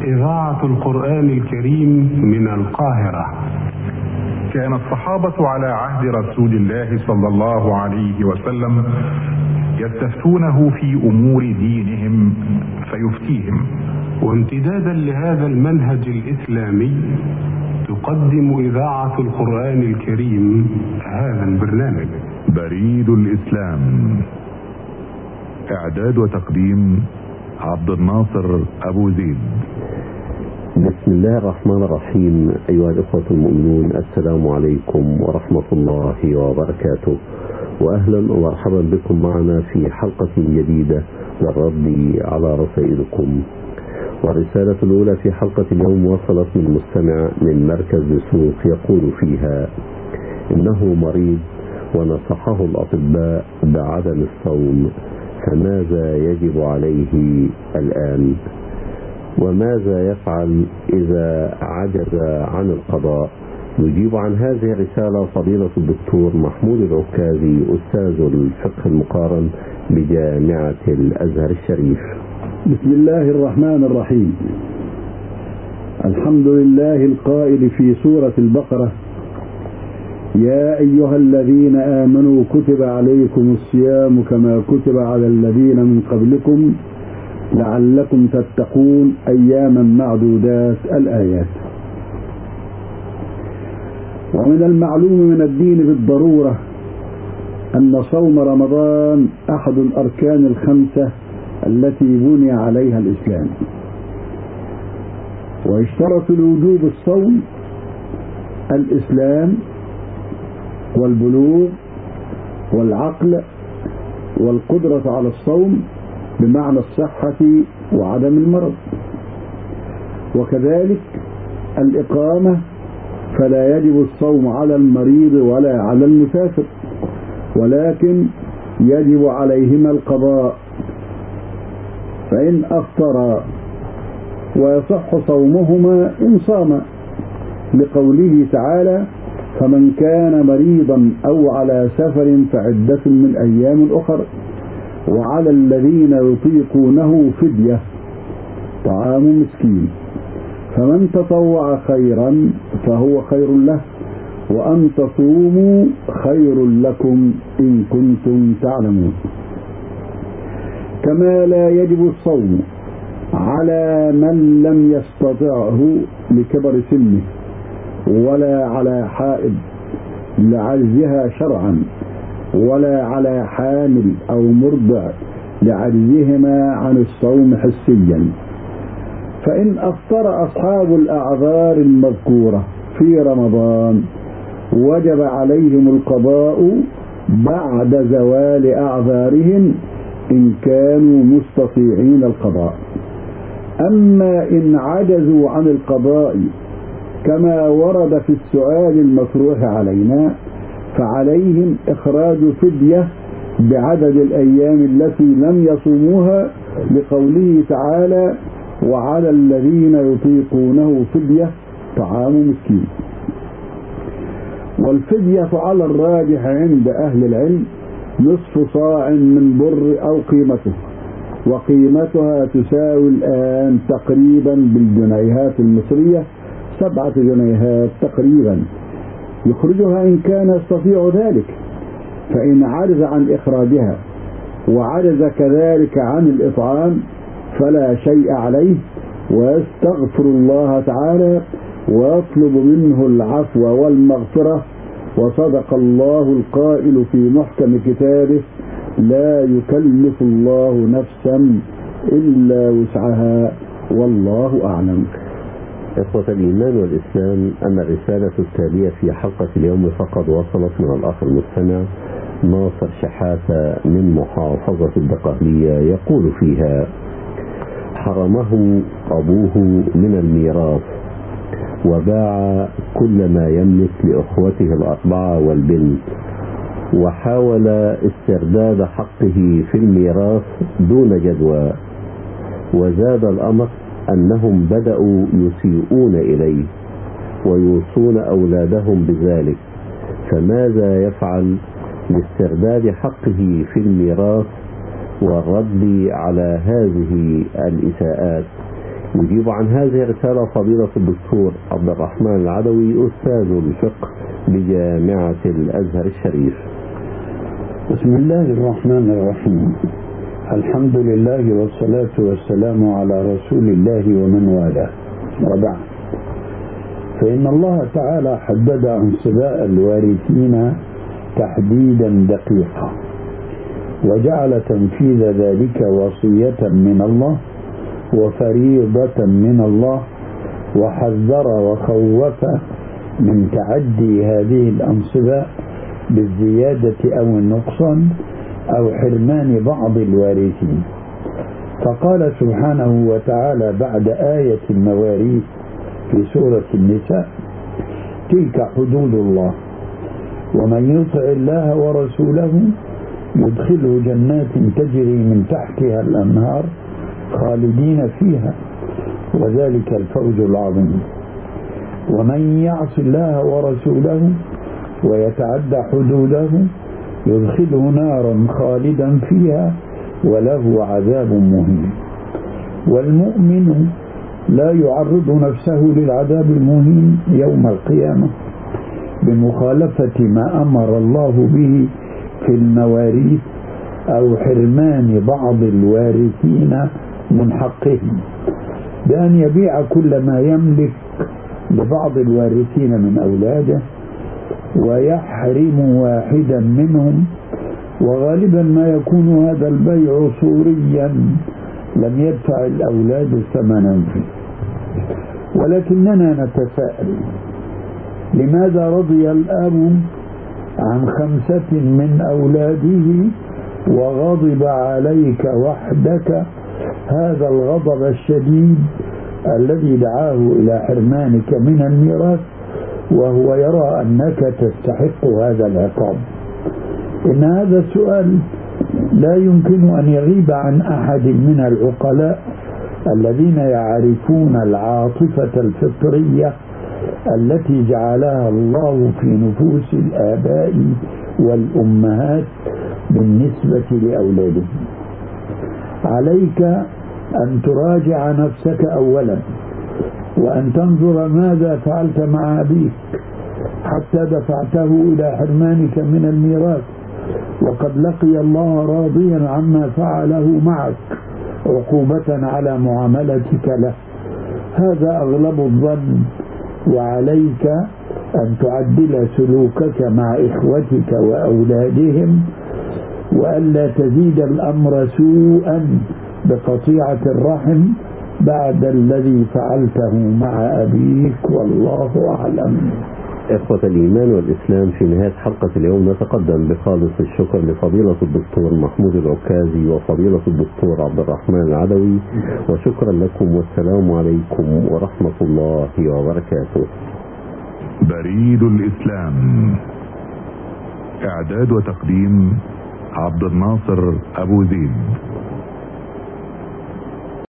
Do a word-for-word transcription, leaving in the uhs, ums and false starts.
إذاعة القرآن الكريم من القاهرة. كان الصحابة على عهد رسول الله صلى الله عليه وسلم يستفتونه في أمور دينهم فيفتيهم. وامتدادا لهذا المنهج الإسلامي تقدم إذاعة القرآن الكريم هذا البرنامج بريد الإسلام. إعداد وتقديم عبد الناصر أبو زيد. بسم الله الرحمن الرحيم. أيها الإخوة المؤمنون، السلام عليكم ورحمة الله وبركاته، وأهلا ومرحبا بكم معنا في حلقة جديدة للرد على رسائلكم. والرسالة الأولى في حلقة اليوم وصلت من مستمع من مركز دسوق يقول فيها إنه مريض ونصحه الأطباء بعدم الصوم، فماذا يجب عليه الآن؟ وماذا يفعل إذا عجز عن القضاء؟ يجيب عن هذه الرسالة فضيلة الدكتور محمود العكازي، أستاذ الفقه المقارن بجامعة الأزهر الشريف. بسم الله الرحمن الرحيم. الحمد لله القائل في سورة البقرة: يا أيها الذين آمنوا كتب عليكم الصيام كما كتب على الذين من قبلكم لعلكم تتقون أياما معدودات. الآيات. ومن المعلوم من الدين بالضرورة أن صوم رمضان أحد الأركان الخمسة التي بني عليها الإسلام، ويشترط لوجوب الصوم الإسلام والبلوغ والعقل والقدرة على الصوم بمعنى الصحة وعدم المرض، وكذلك الإقامة، فلا يجب الصوم على المريض ولا على المسافر، ولكن يجب عليهما القضاء فإن أفطر، ويصح صومهما إن صام، لقوله تعالى: فمن كان مريضا أو على سفر فعدة من أيام أخر، وعلى الذين يطيقونه فدية طعام مسكين، فمن تطوع خيرا فهو خير له، وأن تصوموا خير لكم إن كنتم تعلمون. كما لا يجب الصوم على من لم يستطعه لكبر سنه، ولا على حائض لعجزها شرعا، ولا على حامل أو مرضع لعجزهما عن الصوم حسيا. فإن أفطر أصحاب الأعذار المذكورة في رمضان وجب عليهم القضاء بعد زوال أعذارهم إن كانوا مستطيعين القضاء. أما إن عجزوا عن القضاء كما ورد في السؤال المطروح علينا، فعليهم إخراج فدية بعدد الأيام التي لم يصوموها، لقوله تعالى: وعلى الذين يطيقونه فدية طعام مسكين. والفدية على الراجح عند أهل العلم نصف صاع من بر أو قيمته، وقيمتها تساوي الآن تقريبا بالجنيهات المصرية سبعة جنيهات تقريبا، يخرجها إن كان يستطيع ذلك. فإن عجز عن إخراجها وعجز كذلك عن الإطعام فلا شيء عليه، ويستغفر الله تعالى ويطلب منه العفو والمغفرة. وصدق الله القائل في محكم كتابه: لا يكلف الله نفسا إلا وسعها، والله أعلم. إخوة الإيمان والإسلام، أما الرسالة التالية في حلقة اليوم فقد وصلت من الأخ المستمع ناصر شحاتة من محافظة الدقهلية، يقول فيها: حرمه أبوه من الميراث، وباع كل ما يملك لأخوته الأربعة والبنت، وحاول استرداد حقه في الميراث دون جدوى، وزاد الأمر أنهم بدأوا يسيئون إليه ويوصون أولادهم بذلك، فماذا يفعل لاسترداد حقه في الميراث والرد على هذه الإساءات؟ يجيب عن هذه الرسالة فضيلة الدكتور عبد الرحمن العدوي أستاذ الفقه بجامعة الأزهر الشريف. بسم الله الرحمن الرحيم. الحمد لله والصلاة والسلام على رسول الله ومن والاه، وبعد، فإن الله تعالى حدد أنصباء الوارثين تحديدا دقيقا، وجعل تنفيذ ذلك وصية من الله وفريضة من الله، وحذر وخوف من تعدي هذه الأنصباء بالزيادة أو النقصان أو حرمان بعض الوارثين. فقال سبحانه وتعالى بعد آية المواريث في سورة النساء: تلك حدود الله ومن يطع الله ورسوله يدخله جنات تجري من تحتها الأنهار خالدين فيها وذلك الفوز العظيم، ومن يعص الله ورسوله ويتعدى حدوده يدخله نارا خالدا فيها وله عذاب مهين. والمؤمن لا يعرض نفسه للعذاب المهين يوم القيامة بمخالفة ما أمر الله به في المواريث أو حرمان بعض الوارثين من حقهم، بأن يبيع كل ما يملك لبعض الوارثين من أولاده ويحرم واحدا منهم، وغالبا ما يكون هذا البيع صوريا لم يدفع الأولاد ثمنا فيه. ولكننا نتساءل: لماذا رضي الأب عن خمسة من أولاده وغضب عليك وحدك هذا الغضب الشديد الذي دعاه إلى حرمانك من الميراث وهو يرى أنك تستحق هذا العقاب؟ إن هذا السؤال لا يمكن أن يغيب عن أحد من العقلاء الذين يعرفون العاطفة الفطرية التي جعلها الله في نفوس الآباء والأمهات بالنسبة لأولادهم. عليك أن تراجع نفسك أولا، وأن تنظر ماذا فعلت مع أبيك حتى دفعته إلى حرمانك من الميراث، وقد لقي الله راضيا عما فعله معك عقوبة على معاملتك له. هذا أغلب الظن، وعليك أن تعدل سلوكك مع إخوتك وأولادهم، وألا تزيد الأمر سوءا بقطيعة الرحم بعد الذي فعلته مع أبيك، والله أعلم. إخوة الإيمان والإسلام، في نهاية حلقة اليوم نتقدم بخالص الشكر لفضيلة الدكتور محمود العكازي وفضيلة الدكتور عبد الرحمن العدوي، وشكرا لكم، والسلام عليكم ورحمة الله وبركاته. بريد الإسلام، إعداد وتقديم عبد الناصر أبو زيد.